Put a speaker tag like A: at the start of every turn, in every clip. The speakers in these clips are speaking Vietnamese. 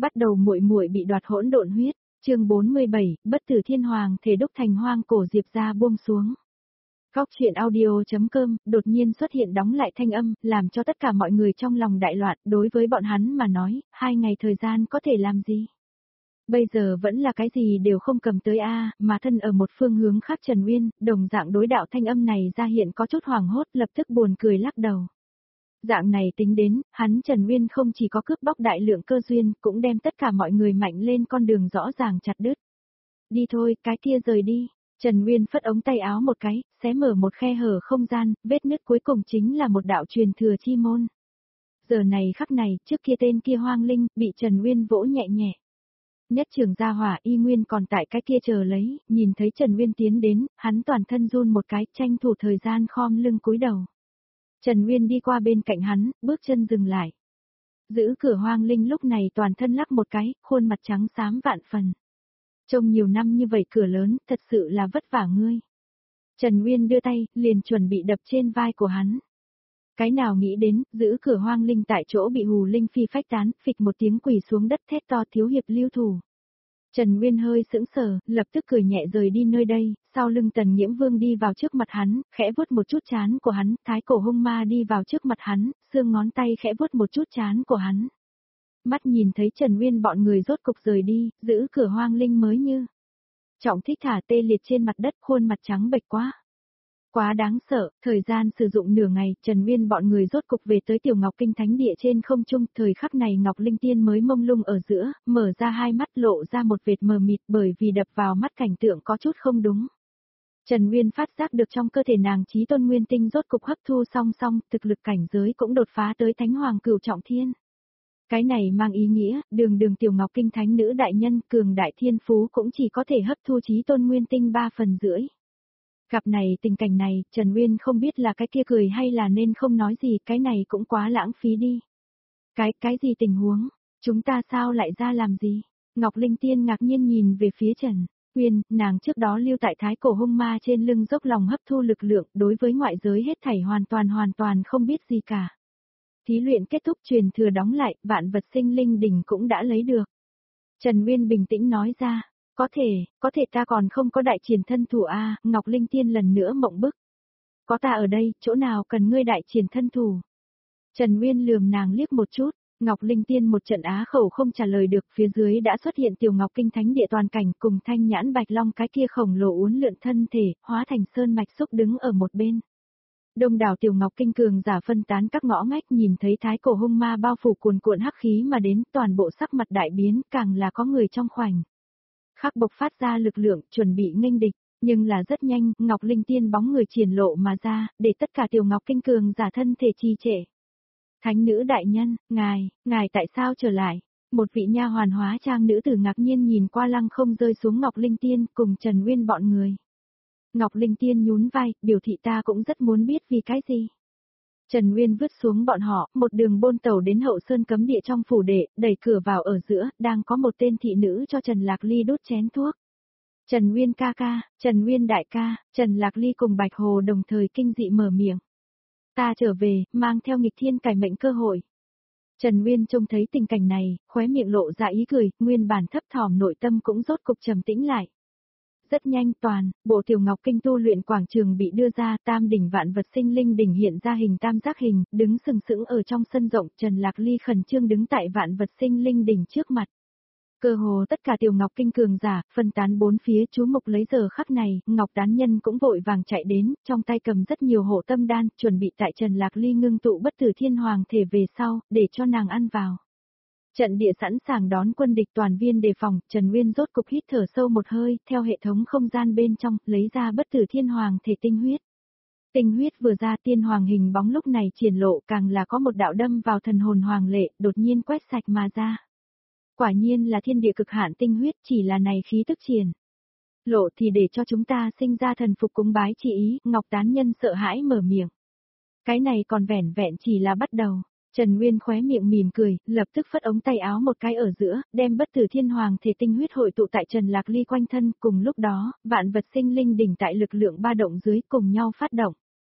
A: Bắt đầu muội muội bị đoạt hỗn độn huyết, chương 47, bất tử thiên hoàng thể đúc thành hoang cổ Diệp gia buông xuống. Góc truyện audio.com đột nhiên xuất hiện đóng lại thanh âm, làm cho tất cả mọi người trong lòng đại loạn, đối với bọn hắn mà nói, 2 ngày thời gian có thể làm gì? Bây giờ vẫn là cái gì đều không cầm tới mà thân ở một phương hướng khác Trần Uyên, đồng dạng đối đạo thanh âm này ra hiện có chút hoảng hốt, lập tức buồn cười lắc đầu. Dạng này tính đến, hắn Trần Uyên không chỉ có cướp bóc đại lượng cơ duyên, cũng đem tất cả mọi người mạnh lên con đường rõ ràng chặt đứt. Đi thôi, cái kia rời đi. Trần Uyên phất ống tay áo một cái, xé mở một khe hở không gian, vết nứt cuối cùng chính là một đạo truyền thừa chi môn. Giờ này khắc này, trước kia tên kia hoang linh, bị Trần Uyên vỗ nhẹ nhẹ. Nhất trường gia hỏa y nguyên còn tại cái kia chờ lấy, nhìn thấy Trần Uyên tiến đến, hắn toàn thân run một cái, tranh thủ thời gian khom lưng cúi đầu. Trần Uyên đi qua bên cạnh hắn, bước chân dừng lại. Giữ cửa hoang linh lúc này toàn thân lắc một cái, khuôn mặt trắng xám vạn phần. Trông nhiều năm như vậy cửa lớn, thật sự là vất vả ngươi. Trần Uyên đưa tay, liền chuẩn bị đập trên vai của hắn. Cái nào nghĩ đến, giữ cửa hoang linh tại chỗ bị hù linh phi phách tán, phịch một tiếng quỳ xuống đất thét to thiếu hiệp lưu thủ. Trần Uyên hơi sững sờ, lập tức cười nhẹ rời đi nơi đây, sau lưng Tần Nhiễm Vương đi vào trước mặt hắn, khẽ vuốt một chút trán của hắn, Thái Cổ Hung Ma đi vào trước mặt hắn, xương ngón tay khẽ vuốt một chút trán của hắn. Mắt nhìn thấy Trần Uyên bọn người rốt cục rời đi, giữ cửa hoang linh mới như trọng thích thả tê liệt trên mặt đất, khuôn mặt trắng bệch quá. Quá đáng sợ, thời gian sử dụng nửa ngày, Trần Uyên bọn người rốt cục về tới Tiểu Ngọc Kinh Thánh Địa trên không trung, thời khắc này Ngọc Linh Tiên mới mông lung ở giữa, mở ra hai mắt lộ ra một vệt mờ mịt bởi vì đập vào mắt cảnh tượng có chút không đúng. Trần Uyên phát giác được trong cơ thể nàng Chí Tôn Nguyên Tinh rốt cục hấp thu song, thực lực cảnh giới cũng đột phá tới Thánh Hoàng Cửu Trọng Thiên. Cái này mang ý nghĩa, đường Tiểu Ngọc Kinh Thánh Nữ đại nhân cường đại thiên phú cũng chỉ có thể hấp thu Chí Tôn Nguyên Tinh 3/3. Gặp này tình cảnh này, Trần Uyên không biết là cái kia cười hay là nên không nói gì, cái này cũng quá lãng phí đi. Cái gì tình huống, chúng ta sao lại ra làm gì? Ngọc Linh Tiên ngạc nhiên nhìn về phía Trần Uyên, nàng trước đó lưu tại Thái Cổ Hung Ma trên lưng dốc lòng hấp thu lực lượng, đối với ngoại giới hết thảy hoàn toàn không biết gì cả. Thí luyện kết thúc truyền thừa đóng lại, vạn vật sinh linh đỉnh cũng đã lấy được. Trần Uyên bình tĩnh nói ra. Có thể ta còn không có đại triển thân thủ Ngọc Linh Tiên lần nữa mộng bức. Có ta ở đây, chỗ nào cần ngươi đại triển thân thủ? Trần Uyên lườm nàng liếc một chút, Ngọc Linh Tiên một trận á khẩu không trả lời được, phía dưới đã xuất hiện Tiểu Ngọc Kinh Thánh Địa toàn cảnh cùng Thanh Nhãn Bạch Long cái kia khổng lồ uốn lượn thân thể, hóa thành sơn mạch xúc đứng ở một bên. Đông đảo Tiểu Ngọc Kinh cường giả phân tán các ngõ ngách, nhìn thấy Thái Cổ Hung Ma bao phủ cuồn cuộn hắc khí mà đến, toàn bộ sắc mặt đại biến, càng là có người trong khoảnh khắc bộc phát ra lực lượng, chuẩn bị nghênh địch, nhưng là rất nhanh, Ngọc Linh Tiên bóng người triển lộ mà ra, để tất cả Tiểu Ngọc Kinh cường giả thân thể trì trệ. Thánh nữ đại nhân, ngài tại sao trở lại? Một vị nha hoàn hóa trang nữ tử ngạc nhiên nhìn qua lăng không rơi xuống Ngọc Linh Tiên cùng Trần Uyên bọn người. Ngọc Linh Tiên nhún vai, biểu thị ta cũng rất muốn biết vì cái gì. Trần Uyên vứt xuống bọn họ, một đường bôn tàu đến Hậu Sơn cấm địa trong phủ đệ, đẩy cửa vào ở giữa, đang có một tên thị nữ cho Trần Lạc Ly đút chén thuốc. Trần Uyên ca ca, Trần Uyên đại ca, Trần Lạc Ly cùng Bạch Hồ đồng thời kinh dị mở miệng. Ta trở về, mang theo nghịch thiên cải mệnh cơ hội. Trần Uyên trông thấy tình cảnh này, khóe miệng lộ ra ý cười, nguyên bản thấp thỏm nội tâm cũng rốt cục trầm tĩnh lại. Rất nhanh bộ Tiểu Ngọc Kinh tu luyện quảng trường bị đưa ra, tam đỉnh vạn vật sinh linh đỉnh hiện ra hình tam giác hình, đứng sừng sững ở trong sân rộng, Trần Lạc Ly khẩn trương đứng tại vạn vật sinh linh đỉnh trước mặt. Cơ hồ tất cả Tiểu Ngọc Kinh cường giả, phân tán bốn phía chú mục lấy giờ khắc này, Ngọc Đán Nhân cũng vội vàng chạy đến, trong tay cầm rất nhiều hộ tâm đan, chuẩn bị tại Trần Lạc Ly ngưng tụ bất tử thiên hoàng thể về sau, để cho nàng ăn vào. Trận địa sẵn sàng đón quân địch, toàn viên đề phòng, Trần Uyên rốt cục hít thở sâu một hơi, theo hệ thống không gian bên trong, lấy ra bất tử thiên hoàng thể tinh huyết. Tinh huyết vừa ra, tiên hoàng hình bóng lúc này triển lộ, càng là có một đạo đâm vào thần hồn hoàng lệ, đột nhiên quét sạch mà ra. Quả nhiên là thiên địa cực hạn tinh huyết, chỉ là này khí tức triển lộ thì để cho chúng ta sinh ra thần phục cúng bái chỉ ý, Ngọc Tán Nhân sợ hãi mở miệng. Cái này còn vẻn vẹn chỉ là bắt đầu. Trần Uyên khóe miệng mỉm cười, lập tức phất ống tay áo một cái ở giữa, đem bất tử thiên hoàng thể tinh huyết hội tụ tại Trần Lạc Ly quanh thân, cùng lúc đó, vạn vật sinh linh đỉnh tại lực lượng ba động dưới cùng nhau phát động.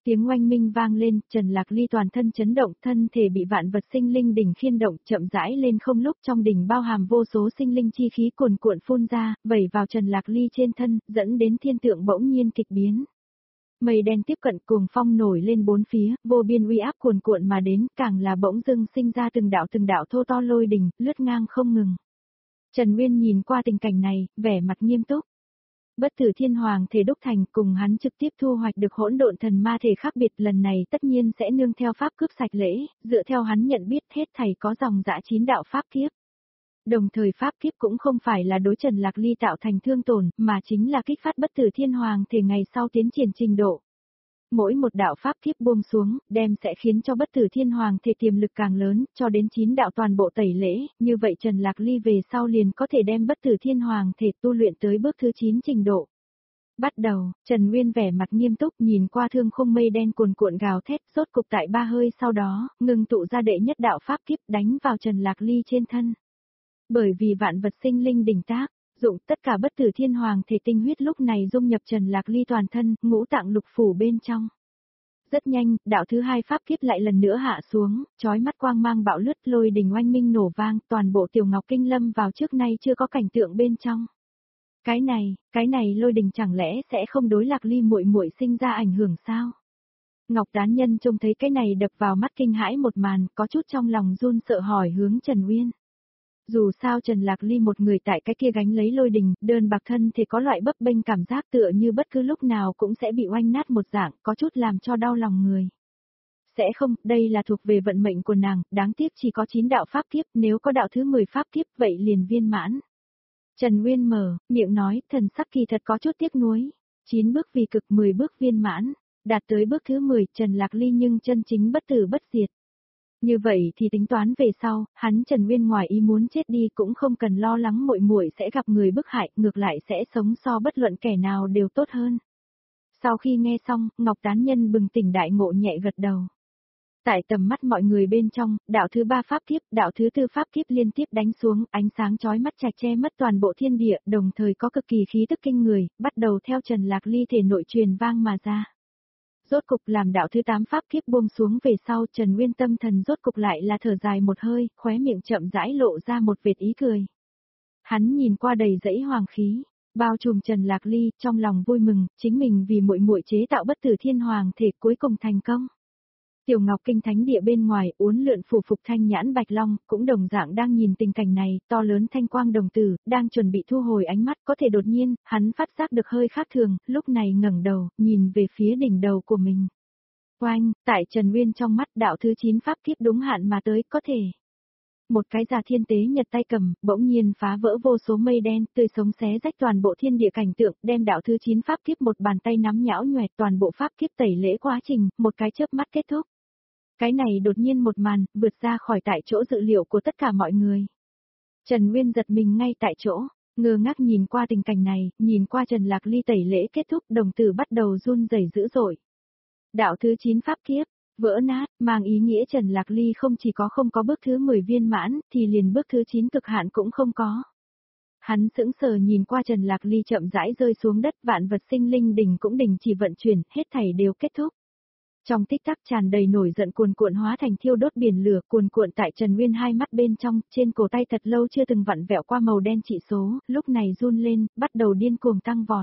A: Tiếng oanh minh vang lên, Trần Lạc Ly toàn thân chấn động, thân thể bị vạn vật sinh linh đỉnh khiên động, chậm rãi lên không lúc trong đỉnh bao hàm vô số sinh linh chi khí cuồn cuộn phun ra, vẩy vào Trần Lạc Ly trên thân, dẫn đến thiên tượng bỗng nhiên kịch biến. Mây đen tiếp cận cuồng phong nổi lên bốn phía, vô biên uy áp cuồn cuộn mà đến, càng là bỗng dưng sinh ra từng đạo thô to lôi đình, lướt ngang không ngừng. Trần Nguyên nhìn qua tình cảnh này, vẻ mặt nghiêm túc. Bất tử thiên hoàng thể đúc thành cùng hắn trực tiếp thu hoạch được hỗn độn thần ma thể khác biệt, lần này tất nhiên sẽ nương theo pháp cướp sạch lễ, dựa theo hắn nhận biết hết thảy có dòng dã 9 đạo pháp kiếp. Đồng thời pháp kiếp cũng không phải là đối Trần Lạc Ly tạo thành thương tổn, mà chính là kích phát bất tử thiên hoàng thể ngày sau tiến triển trình độ. Mỗi một đạo pháp kiếp buông xuống, đem sẽ khiến cho bất tử thiên hoàng thể tiềm lực càng lớn, cho đến 9 đạo toàn bộ tẩy lễ, như vậy Trần Lạc Ly về sau liền có thể đem bất tử thiên hoàng thể tu luyện tới bước thứ 9 trình độ. Bắt đầu, Trần Nguyên vẻ mặt nghiêm túc nhìn qua thương khung mây đen cuồn cuộn gào thét, rốt cục tại 3 hơi sau đó, ngừng tụ ra đệ nhất đạo pháp kiếp đánh vào Trần Lạc Ly trên thân. Bởi vì vạn vật sinh linh đỉnh tác, dụng tất cả bất tử thiên hoàng thể tinh huyết lúc này dung nhập Trần Lạc Ly toàn thân, ngũ tạng lục phủ bên trong. Rất nhanh, đạo thứ 2 pháp kiếp lại lần nữa hạ xuống, chói mắt quang mang bạo lướt, lôi đình oanh minh nổ vang, toàn bộ Tiểu Ngọc Kinh lâm vào trước nay chưa có cảnh tượng bên trong. Cái này lôi đình chẳng lẽ sẽ không đối Lạc Ly muội muội sinh ra ảnh hưởng sao? Ngọc Đán Nhân trông thấy cái này đập vào mắt kinh hãi một màn, có chút trong lòng run sợ hỏi hướng Trần Nguyên. Dù sao Trần Lạc Ly một người tại cái kia gánh lấy lôi đình, đơn bạc thân thì có loại bấp bênh cảm giác tựa như bất cứ lúc nào cũng sẽ bị oanh nát một dạng, có chút làm cho đau lòng người. Sẽ không, đây là thuộc về vận mệnh của nàng, đáng tiếc chỉ có 9 đạo pháp kiếp, nếu có đạo thứ 10 pháp kiếp vậy liền viên mãn. Trần Nguyên mở, miệng nói, thần sắc kỳ thật có chút tiếc nuối. 9 bước vì cực 10 bước viên mãn, đạt tới bước thứ 10, Trần Lạc Ly nhưng chân chính bất tử bất diệt. Như vậy thì tính toán về sau, hắn Trần Nguyên ngoài ý muốn chết đi cũng không cần lo lắng muội muội sẽ gặp người bức hại, ngược lại sẽ sống so bất luận kẻ nào đều tốt hơn. Sau khi nghe xong, Ngọc Tán Nhân bừng tỉnh đại ngộ nhẹ gật đầu. Tại tầm mắt mọi người bên trong, đạo thứ 3 pháp kiếp, đạo thứ 4 pháp kiếp liên tiếp đánh xuống, ánh sáng chói mắt chạch che mất toàn bộ thiên địa, đồng thời có cực kỳ khí tức kinh người, bắt đầu theo Trần Lạc Ly thể nội truyền vang mà ra. Rốt cục làm đạo thứ 8 pháp kiếp buông xuống về sau, Trần Nguyên tâm thần rốt cục lại là thở dài một hơi, khóe miệng chậm rãi lộ ra một vệt ý cười. Hắn nhìn qua đầy dãy hoàng khí, bao trùm Trần Lạc Ly, trong lòng vui mừng, chính mình vì muội muội chế tạo bất tử thiên hoàng thể cuối cùng thành công. Tiểu Ngọc Kinh Thánh địa bên ngoài, uốn lượn phủ phục thanh nhãn bạch long, cũng đồng dạng đang nhìn tình cảnh này, to lớn thanh quang đồng tử, đang chuẩn bị thu hồi ánh mắt, có thể đột nhiên, hắn phát giác được hơi khác thường, lúc này ngẩng đầu, nhìn về phía đỉnh đầu của mình. Oanh, tại Trần Nguyên trong mắt đạo thứ 9 pháp kiếp đúng hạn mà tới, có thể. Một cái già thiên tế nhật tay cầm, bỗng nhiên phá vỡ vô số mây đen, tươi sống xé rách toàn bộ thiên địa cảnh tượng, đem đạo thứ 9 pháp kiếp một bàn tay nắm nhão nhoẹt toàn bộ pháp kiếp tẩy lễ quá trình, một cái chớp mắt kết thúc. Cái này đột nhiên một màn, vượt ra khỏi tại chỗ dự liệu của tất cả mọi người. Trần Nguyên giật mình ngay tại chỗ, ngơ ngác nhìn qua tình cảnh này, nhìn qua Trần Lạc Ly tẩy lễ kết thúc, đồng tử bắt đầu run rẩy dữ dội. Đạo thứ 9 pháp kiếp, vỡ nát, mang ý nghĩa Trần Lạc Ly không chỉ không có bước thứ 10 viên mãn, thì liền bước thứ 9 cực hạn cũng không có. Hắn sững sờ nhìn qua Trần Lạc Ly chậm rãi rơi xuống đất, vạn vật sinh linh đỉnh cũng đình chỉ vận chuyển, hết thảy đều kết thúc. Trong tích tắc tràn đầy nổi giận cuồn cuộn hóa thành thiêu đốt biển lửa cuồn cuộn tại Trần Nguyên hai mắt bên trong, trên cổ tay thật lâu chưa từng vặn vẹo qua màu đen trị số, lúc này run lên, bắt đầu điên cuồng tăng vọt.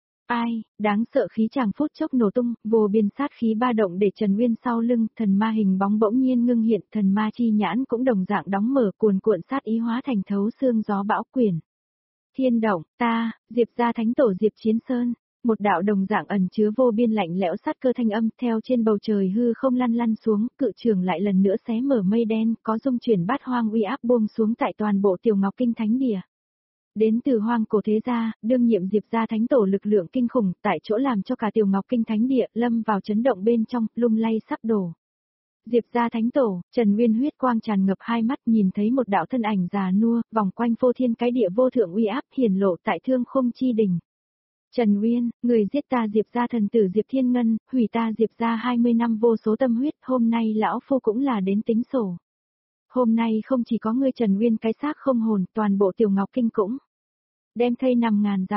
A: Ai, đáng sợ khí chàng phút chốc nổ tung, vô biên sát khí ba động để Trần Nguyên sau lưng, thần ma hình bóng bỗng nhiên ngưng hiện, thần ma chi nhãn cũng đồng dạng đóng mở cuồn cuộn sát ý hóa thành thấu xương gió bão quyển. Thiên động, ta, Diệp gia thánh tổ Diệp Chiến Sơn. Một đạo đồng dạng ẩn chứa vô biên lạnh lẽo sát cơ thanh âm theo trên bầu trời hư không lăn lăn xuống, cự trường lại lần nữa xé mở mây đen, có dung chuyển bát hoang uy áp buông xuống tại toàn bộ Tiểu Ngọc Kinh Thánh địa. Đến từ hoang cổ thế gia, đương nhiệm Diệp gia thánh tổ lực lượng kinh khủng, tại chỗ làm cho cả Tiểu Ngọc Kinh Thánh địa lâm vào chấn động bên trong, lung lay sắp đổ. Diệp gia thánh tổ, Trần Nguyên huyết quang tràn ngập hai mắt, nhìn thấy một đạo thân ảnh già nua, vòng quanh phô thiên cái địa vô thượng uy áp hiển lộ tại thương khung chi đỉnh. Trần Nguyên, người giết ta Diệp gia thần tử Diệp Thiên Ngân, hủy ta Diệp gia 20 năm vô số tâm huyết, hôm nay lão phu cũng là đến tính sổ. Hôm nay không chỉ có ngươi Trần Nguyên cái xác không hồn, toàn bộ Tiểu Ngọc Kinh cũng đem thây nằm ngàn dặm.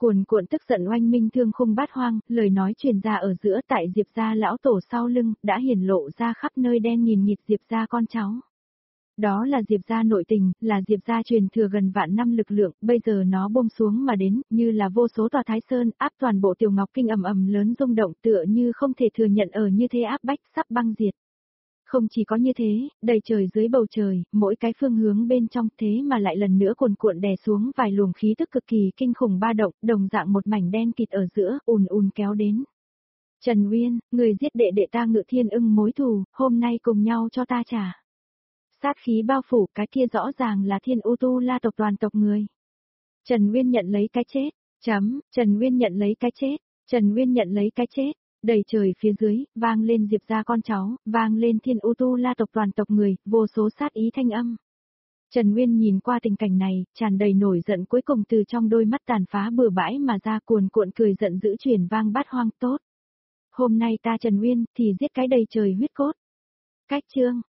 A: Cuồn cuộn tức giận oanh minh thương khung bát hoang, lời nói truyền ra ở giữa tại Diệp gia lão tổ sau lưng, đã hiển lộ ra khắp nơi đen nghìn nghịt Diệp gia con cháu. Đó là Diệp gia nội tình, là Diệp gia truyền thừa gần vạn năm lực lượng, bây giờ nó buông xuống mà đến, như là vô số tòa Thái Sơn, áp toàn bộ Tiểu Ngọc Kinh ầm ầm lớn rung động tựa như không thể thừa nhận ở như thế áp bách sắp băng diệt. Không chỉ có như thế, đầy trời dưới bầu trời, mỗi cái phương hướng bên trong thế mà lại lần nữa cuồn cuộn đè xuống vài luồng khí tức cực kỳ kinh khủng ba động, đồng dạng một mảnh đen kịt ở giữa, ùn ùn kéo đến. Trần Uyên, người giết đệ đệ ta Ngự Thiên Ưng mối thù, hôm nay cùng nhau cho ta trả. Sát khí bao phủ, cái kia rõ ràng là Thiên U Tu La tộc toàn tộc người. Trần Uyên nhận lấy cái chết, Trần Uyên nhận lấy cái chết, Trần Uyên nhận lấy cái chết. Đầy trời phía dưới, vang lên Diệp gia con cháu, vang lên Thiên U Tu La tộc toàn tộc người, vô số sát ý thanh âm. Trần Nguyên nhìn qua tình cảnh này, tràn đầy nổi giận cuối cùng từ trong đôi mắt tàn phá bừa bãi mà ra cuồn cuộn cười giận dữ truyền vang bát hoang tốt. Hôm nay ta Trần Nguyên thì giết cái đầy trời huyết cốt. Cách chương